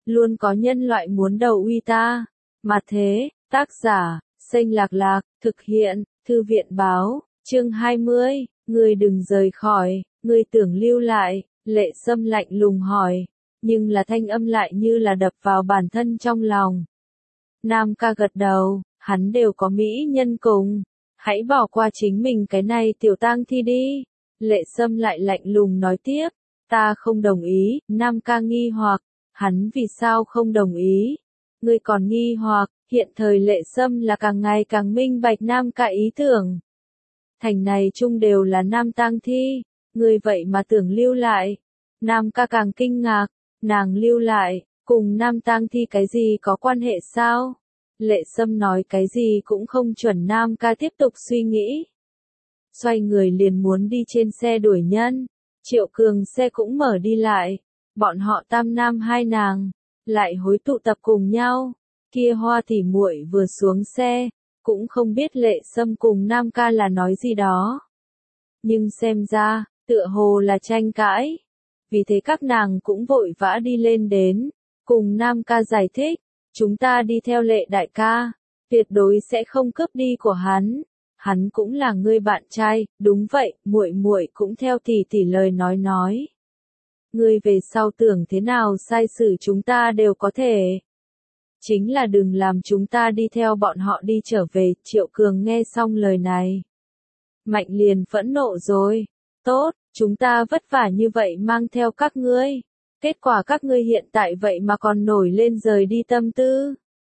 luôn có nhân loại muốn đầu uy ta. Mà thế, tác giả, Xanh Lạc Lạc, thực hiện, Thư viện báo, chương 20, ngươi đừng rời khỏi, ngươi tưởng lưu lại, Lệ Sâm lạnh lùng hỏi, nhưng là thanh âm lại như là đập vào bản thân trong lòng. Nam ca gật đầu, hắn đều có mỹ nhân cùng, hãy bỏ qua chính mình cái này tiểu tang thi đi. Lệ Sâm lại lạnh lùng nói tiếp, ta không đồng ý. Nam ca nghi hoặc, hắn vì sao không đồng ý? Ngươi còn nghi hoặc, hiện thời Lệ Sâm là càng ngày càng minh bạch Nam ca ý tưởng. Thành này chung đều là nam tang thi, ngươi vậy mà tưởng lưu lại. Nam ca càng kinh ngạc, nàng lưu lại, cùng nam tang thi cái gì có quan hệ sao? Lệ Sâm nói cái gì cũng không chuẩn. Nam ca tiếp tục suy nghĩ. Xoay người liền muốn đi trên xe đuổi nhân. Triệu Cường xe cũng mở đi lại. Bọn họ tam nam hai nàng, lại hối tụ tập cùng nhau. Kia Hoa tỷ muội vừa xuống xe, cũng không biết Lệ Sâm cùng Nam ca là nói gì đó. Nhưng xem ra, tựa hồ là tranh cãi. Vì thế các nàng cũng vội vã đi lên đến, cùng Nam ca giải thích, chúng ta đi theo Lệ đại ca, tuyệt đối sẽ không cướp đi của hắn. Hắn cũng là ngươi bạn trai, đúng vậy, muội muội cũng theo tỷ tỷ lời nói. Ngươi về sau tưởng thế nào sai xử chúng ta đều có thể. Chính là đừng làm chúng ta đi theo bọn họ đi trở về. Triệu Cường nghe xong lời này, Mạnh liền phẫn nộ rồi. Tốt, chúng ta vất vả như vậy mang theo các ngươi. Kết quả các ngươi hiện tại vậy mà còn nổi lên rời đi tâm tư.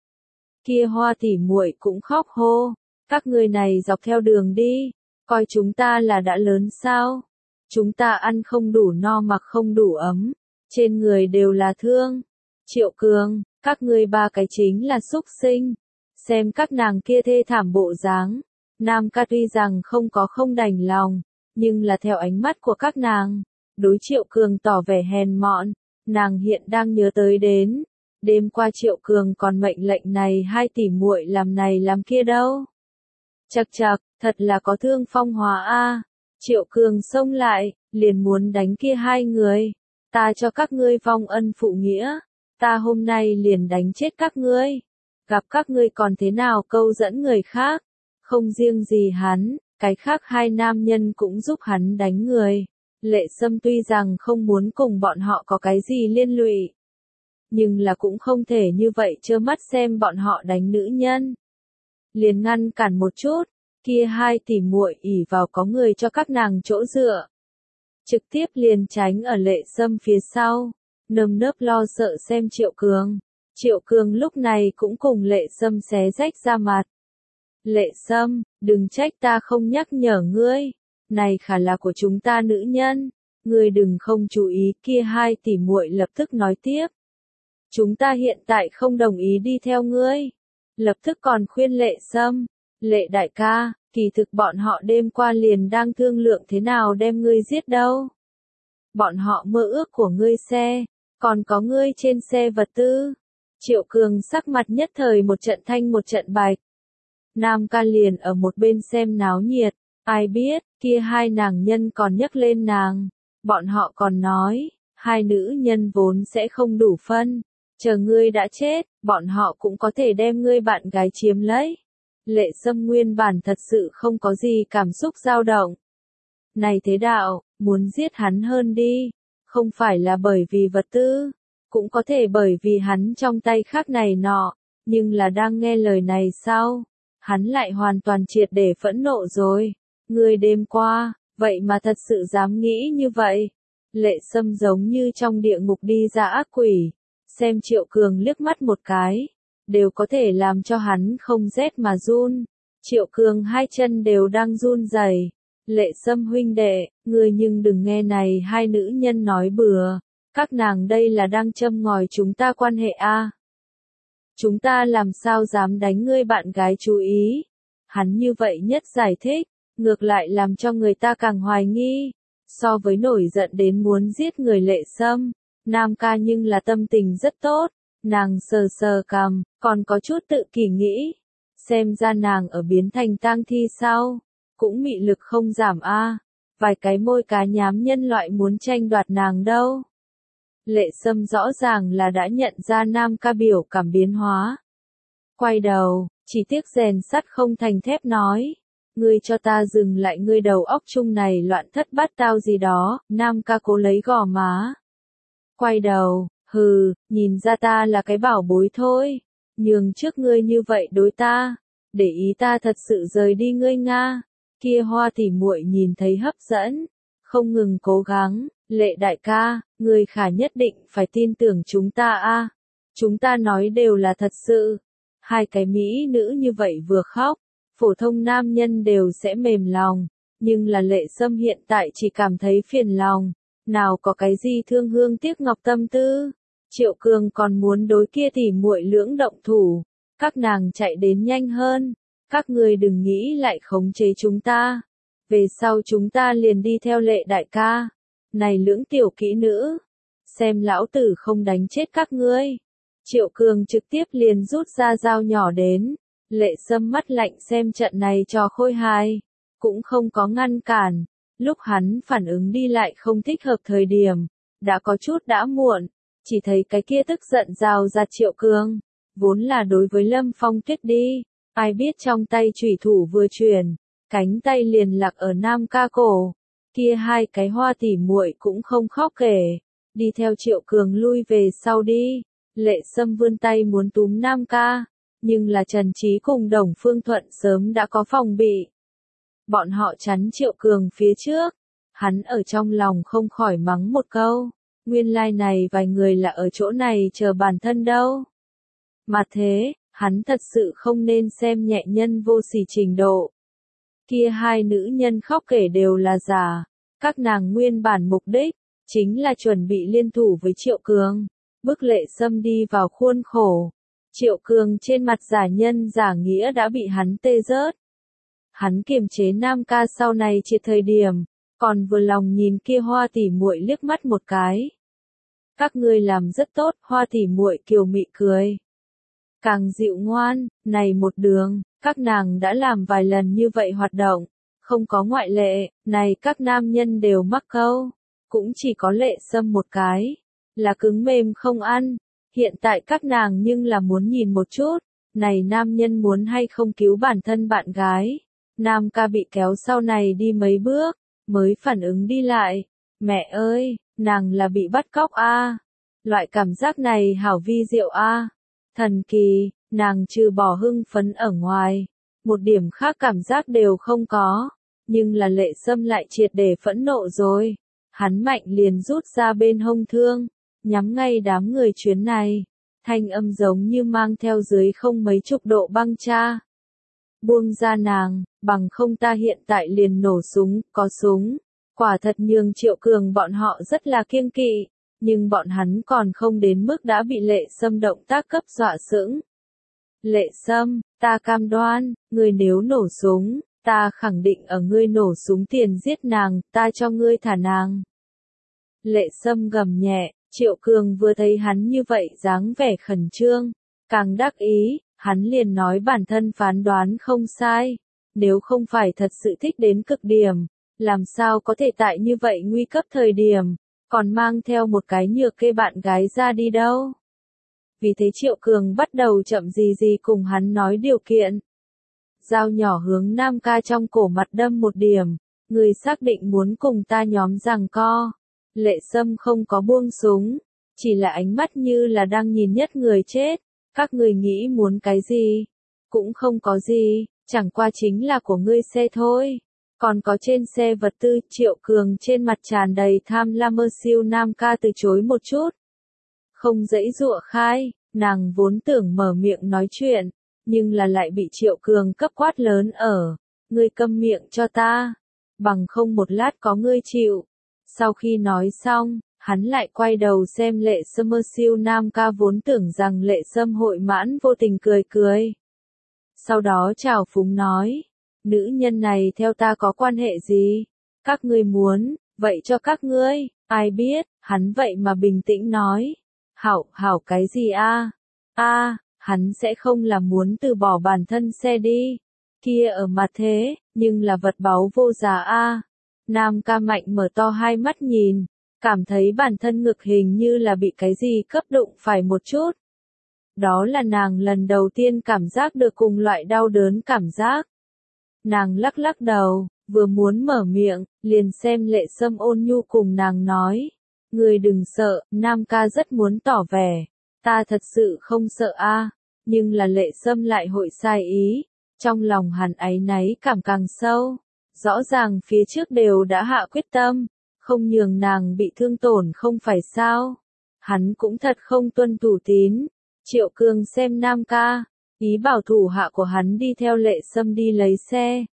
Kia Hoa tỷ muội cũng khóc hô, các ngươi này dọc theo đường đi, coi chúng ta là đã lớn sao? Chúng ta ăn không đủ no mặc không đủ ấm, trên người đều là thương. Triệu Cường, các ngươi ba cái chính là súc sinh. Xem các nàng kia thê thảm bộ dáng. Nam ca tuy rằng không đành lòng, nhưng là theo ánh mắt của các nàng, đối Triệu Cường tỏ vẻ hèn mọn. Nàng hiện đang nhớ tới đến, đêm qua Triệu Cường còn mệnh lệnh này hai tỷ muội làm này làm kia đâu. Chậc chậc, thật là có thương phong hóa a. Triệu Cường xông lại, liền muốn đánh kia hai người. Ta cho các ngươi vong ân phụ nghĩa, ta hôm nay liền đánh chết các ngươi. Gặp các ngươi còn thế nào câu dẫn người khác. Không riêng gì hắn, cái khác hai nam nhân cũng giúp hắn đánh người. Lệ Sâm tuy rằng không muốn cùng bọn họ có cái gì liên lụy, nhưng là cũng không thể như vậy trơ mắt xem bọn họ đánh nữ nhân. Liền ngăn cản một chút, kia hai tỷ muội ỷ vào có người cho các nàng chỗ dựa. Trực tiếp liền tránh ở Lệ Sâm phía sau, nơm nớp lo sợ xem Triệu Cường. Triệu Cường lúc này cũng cùng Lệ Sâm xé rách ra mặt. Lệ Sâm, đừng trách ta không nhắc nhở ngươi. Này khả là của chúng ta nữ nhân, ngươi đừng không chú ý. Kia hai tỷ muội lập tức nói tiếp. Chúng ta hiện tại không đồng ý đi theo ngươi. Lập tức còn khuyên Lệ Sâm, Lệ đại ca, kỳ thực bọn họ đêm qua liền đang thương lượng thế nào đem ngươi giết đâu. Bọn họ mơ ước của ngươi xe, còn có ngươi trên xe vật tư. Triệu Cường sắc mặt nhất thời một trận thanh một trận bạch. Nam ca liền ở một bên xem náo nhiệt. Ai biết, kia hai nàng nhân còn nhắc lên nàng. Bọn họ còn nói, hai nữ nhân vốn sẽ không đủ phân. Chờ ngươi đã chết, bọn họ cũng có thể đem ngươi bạn gái chiếm lấy. Lệ Sâm nguyên bản thật sự không có gì cảm xúc dao động. Này thế đạo, muốn giết hắn hơn đi. Không phải là bởi vì vật tư, cũng có thể bởi vì hắn trong tay khác này nọ. Nhưng là đang nghe lời này sau, hắn lại hoàn toàn triệt để phẫn nộ rồi. Ngươi đêm qua, vậy mà thật sự dám nghĩ như vậy. Lệ Sâm giống như trong địa ngục đi ra ác quỷ. Xem Triệu Cường liếc mắt một cái, đều có thể làm cho hắn không rét mà run. Triệu Cường hai chân đều đang run rẩy. Lệ Sâm huynh đệ, ngươi nhưng đừng nghe này hai nữ nhân nói bừa. Các nàng đây là đang châm ngòi chúng ta quan hệ a. Chúng ta làm sao dám đánh ngươi bạn gái chú ý. Hắn như vậy nhất giải thích, ngược lại làm cho người ta càng hoài nghi. So với nổi giận đến muốn giết người Lệ Sâm, Nam ca nhưng là tâm tình rất tốt. Nàng sờ sờ cằm, còn có chút tự kỷ nghĩ. Xem ra nàng ở biến thành tang thi sau, cũng mị lực không giảm a. Vài cái môi cá nhám nhân loại muốn tranh đoạt nàng đâu. Lệ Sâm rõ ràng là đã nhận ra Nam ca biểu cảm biến hóa. Quay đầu, chỉ tiếc rèn sắt không thành thép nói. Ngươi cho ta dừng lại, ngươi đầu óc chung này loạn thất bát tao gì đó. Nam ca cố lấy gò má. Quay đầu, hừ, nhìn ra ta là cái bảo bối thôi. Nhường trước ngươi như vậy đối ta. Để ý ta thật sự rời đi ngươi Nga. Kia Hoa tỉ muội nhìn thấy hấp dẫn. Không ngừng cố gắng. Lệ đại ca, ngươi khả nhất định phải tin tưởng chúng ta a. Chúng ta nói đều là thật sự. Hai cái mỹ nữ như vậy vừa khóc, phổ thông nam nhân đều sẽ mềm lòng, nhưng là Lệ Sâm hiện tại chỉ cảm thấy phiền lòng, nào có cái gì thương hương tiếc ngọc tâm tư. Triệu Cường còn muốn đối kia tỉ muội lưỡng động thủ, các nàng chạy đến nhanh hơn, các ngươi đừng nghĩ lại khống chế chúng ta, về sau chúng ta liền đi theo Lệ đại ca. Này lưỡng tiểu kỹ nữ, xem lão tử không đánh chết các ngươi. Triệu Cường trực tiếp liền rút ra dao nhỏ đến, Lệ Sâm mắt lạnh xem trận này trò khôi hài, cũng không có ngăn cản, lúc hắn phản ứng đi lại không thích hợp thời điểm, đã có chút đã muộn, chỉ thấy cái kia tức giận rào rạt Triệu Cường, vốn là đối với Lâm Phong Tuyết đi, ai biết trong tay chủy thủ vừa chuyển, cánh tay liền lạc ở Nam ca cổ, kia hai cái Hoa tỉ muội cũng không khóc kể, đi theo Triệu Cường lui về sau đi. Lệ Sâm vươn tay muốn túm Nam ca, nhưng là Trần Trí cùng Đồng Phương Thuận sớm đã có phòng bị. Bọn họ chắn Triệu Cường phía trước, hắn ở trong lòng không khỏi mắng một câu, nguyên lai này vài người là ở chỗ này chờ bản thân đâu. Mà thế, hắn thật sự không nên xem nhẹ nhân vô sỉ trình độ. Kia hai nữ nhân khóc kể đều là giả, các nàng nguyên bản mục đích, chính là chuẩn bị liên thủ với Triệu Cường. Bức Lệ Sâm đi vào khuôn khổ. Triệu Cường trên mặt giả nhân giả nghĩa đã bị hắn tê rớt. Hắn kiềm chế Nam ca sau này triệt thời điểm, còn vừa lòng nhìn kia Hoa tỉ muội liếc mắt một cái. Các ngươi làm rất tốt, Hoa tỉ muội kiều mị cười. Càng dịu ngoan, này một đường, các nàng đã làm vài lần như vậy hoạt động, không có ngoại lệ, này các nam nhân đều mắc câu, cũng chỉ có Lệ Sâm một cái. Là cứng mềm không ăn, hiện tại các nàng nhưng là muốn nhìn một chút, này nam nhân muốn hay không cứu bản thân bạn gái. Nam ca bị kéo sau này đi mấy bước, mới phản ứng đi lại, mẹ ơi, nàng là bị bắt cóc a. Loại cảm giác này hảo vi diệu a. Thần kỳ, nàng trừ bỏ hưng phấn ở ngoài, một điểm khác cảm giác đều không có, nhưng là Lệ Sâm lại triệt để phẫn nộ rồi, hắn mạnh liền rút ra bên hông thương. Nhắm ngay đám người chuyến này, thanh âm giống như mang theo dưới không mấy chục độ băng cha. Buông ra nàng, bằng không ta hiện tại liền nổ súng, có súng. Quả thật nhường Triệu Cường bọn họ rất là kiêng kỵ, nhưng bọn hắn còn không đến mức đã bị Lệ Sâm động tác cấp dọa sững. Lệ Sâm, ta cam đoan, ngươi nếu nổ súng, ta khẳng định ở ngươi nổ súng tiền giết nàng, ta cho ngươi thả nàng. Lệ Sâm gầm nhẹ. Triệu Cường vừa thấy hắn như vậy dáng vẻ khẩn trương, càng đắc ý, hắn liền nói bản thân phán đoán không sai, nếu không phải thật sự thích đến cực điểm, làm sao có thể tại như vậy nguy cấp thời điểm, còn mang theo một cái nhược kê bạn gái ra đi đâu. Vì thế Triệu Cường bắt đầu chậm gì gì cùng hắn nói điều kiện. Dao nhỏ hướng Nam ca trong cổ mặt đâm một điểm, người xác định muốn cùng ta nhóm giằng co. Lệ Sâm không có buông súng, chỉ là ánh mắt như là đang nhìn nhất người chết, các người nghĩ muốn cái gì? Cũng không có gì, chẳng qua chính là của ngươi xe thôi. Còn có trên xe vật tư. Triệu Cường trên mặt tràn đầy tham lam mơ siêu. Nam ca từ chối một chút. Không dãy dụa khai, nàng vốn tưởng mở miệng nói chuyện, nhưng là lại bị Triệu Cường cấp quát lớn ở. Ngươi câm miệng cho ta, bằng không một lát có ngươi chịu. Sau khi nói xong, hắn lại quay đầu xem Lệ Sâm. Mơ siêu Nam ca vốn tưởng rằng Lệ Sâm hội mãn vô tình cười cười. Sau đó trào phúng nói, nữ nhân này theo ta có quan hệ gì? Các ngươi muốn, vậy cho các ngươi, ai biết, hắn vậy mà bình tĩnh nói. Hảo cái gì a? Hắn sẽ không là muốn từ bỏ bản thân xe đi. Kia ở mặt thế, nhưng là vật báu vô giá a. Nam ca mạnh mở to hai mắt nhìn, cảm thấy bản thân ngực hình như là bị cái gì cấp đụng phải một chút. Đó là nàng lần đầu tiên cảm giác được cùng loại đau đớn cảm giác. Nàng lắc lắc đầu, vừa muốn mở miệng, liền xem Lệ Sâm ôn nhu cùng nàng nói. Người đừng sợ, Nam ca rất muốn tỏ vẻ. Ta thật sự không sợ a, nhưng là Lệ Sâm lại hội sai ý. Trong lòng hắn áy náy cảm càng sâu. Rõ ràng phía trước đều đã hạ quyết tâm, không nhường nàng bị thương tổn không phải sao. Hắn cũng thật không tuân thủ tín. Triệu Cường xem Nam ca, ý bảo thủ hạ của hắn đi theo Lệ Sâm đi lấy xe.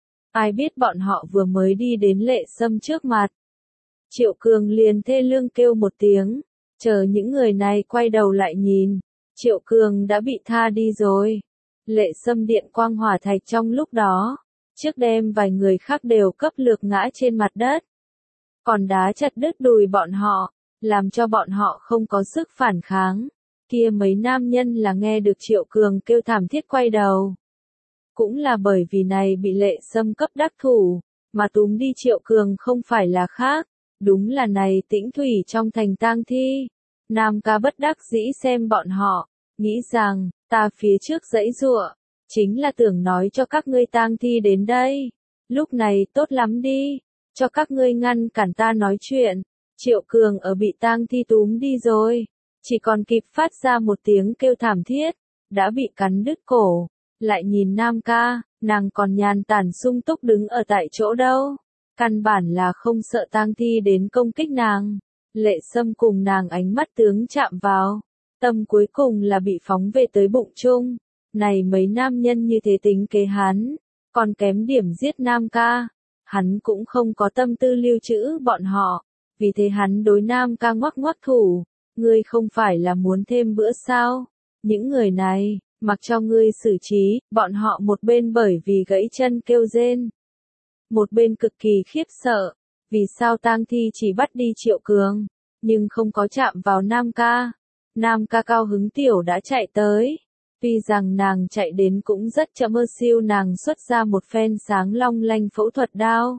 Ai biết bọn họ vừa mới đi đến Lệ Sâm trước mặt. Triệu Cường liền thê lương kêu một tiếng, chờ những người này quay đầu lại nhìn. Triệu Cường đã bị tha đi rồi. Lệ Sâm điện quang hỏa thạch trong lúc đó, trước đêm vài người khác đều cấp lược ngã trên mặt đất. Còn đá chặt đứt đùi bọn họ, làm cho bọn họ không có sức phản kháng. Kia mấy nam nhân là nghe được Triệu Cường kêu thảm thiết quay đầu. Cũng là bởi vì này bị Lệ Sâm cấp đắc thủ, mà túm đi Triệu Cường không phải là khác, đúng là này Tĩnh Thủy trong thành tang thi. Nam ca bất đắc dĩ xem bọn họ, nghĩ rằng, ta phía trước dãy giụa, chính là tưởng nói cho các ngươi tang thi đến đây. Lúc này tốt lắm đi, cho các ngươi ngăn cản ta nói chuyện. Triệu Cường ở bị tang thi túm đi rồi, chỉ còn kịp phát ra một tiếng kêu thảm thiết, đã bị cắn đứt cổ. Lại nhìn Nam ca, nàng còn nhàn tản sung túc đứng ở tại chỗ đâu. Căn bản là không sợ tang thi đến công kích nàng. Lệ Sâm cùng nàng ánh mắt tướng chạm vào. Tâm cuối cùng là bị phóng về tới bụng chung. Này mấy nam nhân như thế tính kế hắn, còn kém điểm giết Nam ca. Hắn cũng không có tâm tư lưu trữ bọn họ. Vì thế hắn đối Nam ca ngoắc ngoắc thủ. Ngươi không phải là muốn thêm bữa sao? Những người này, mặc cho ngươi xử trí, bọn họ một bên bởi vì gãy chân kêu rên. Một bên cực kỳ khiếp sợ, vì sao tang thi chỉ bắt đi Triệu Cường, nhưng không có chạm vào Nam ca. Nam ca cao hứng tiểu đã chạy tới. Tuy rằng nàng chạy đến cũng rất chậm mơ siêu nàng xuất ra một phen sáng long lanh phẫu thuật đao.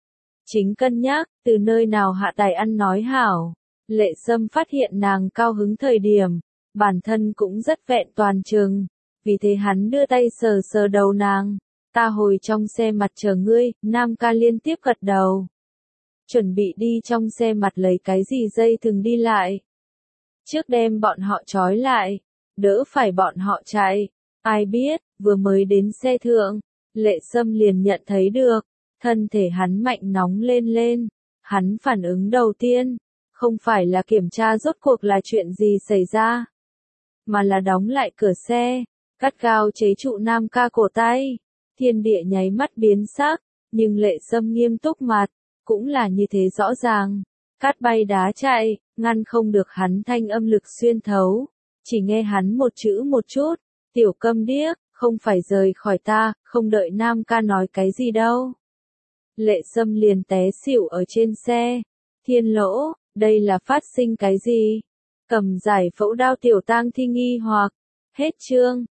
Chính cân nhắc, từ nơi nào hạ tài ăn nói hảo. Lệ Sâm phát hiện nàng cao hứng thời điểm, bản thân cũng rất vẹn toàn trừng. Vì thế hắn đưa tay sờ sờ đầu nàng. Ta hồi trong xe mặt chờ ngươi, Nam ca liên tiếp gật đầu. Chuẩn bị đi trong xe mặt lấy cái gì dây thừng đi lại. Trước đem bọn họ trói lại, đỡ phải bọn họ chạy. Ai biết, vừa mới đến xe thượng, Lệ Sâm liền nhận thấy được, thân thể hắn mạnh nóng lên lên. Hắn phản ứng đầu tiên, không phải là kiểm tra rốt cuộc là chuyện gì xảy ra, mà là đóng lại cửa xe, cắt gao chế trụ Nam ca cổ tay. Thiên địa nháy mắt biến sắc, nhưng Lệ Sâm nghiêm túc mặt, cũng là như thế rõ ràng. Cát bay đá chạy, ngăn không được hắn thanh âm lực xuyên thấu. Chỉ nghe hắn một chữ một chút, tiểu câm điếc, không phải rời khỏi ta, không đợi Nam ca nói cái gì đâu. Lệ Sâm liền té xỉu ở trên xe. Thiên lỗ, đây là phát sinh cái gì? Cầm giải phẫu đao tiểu tang thi nghi hoặc. Hết chương.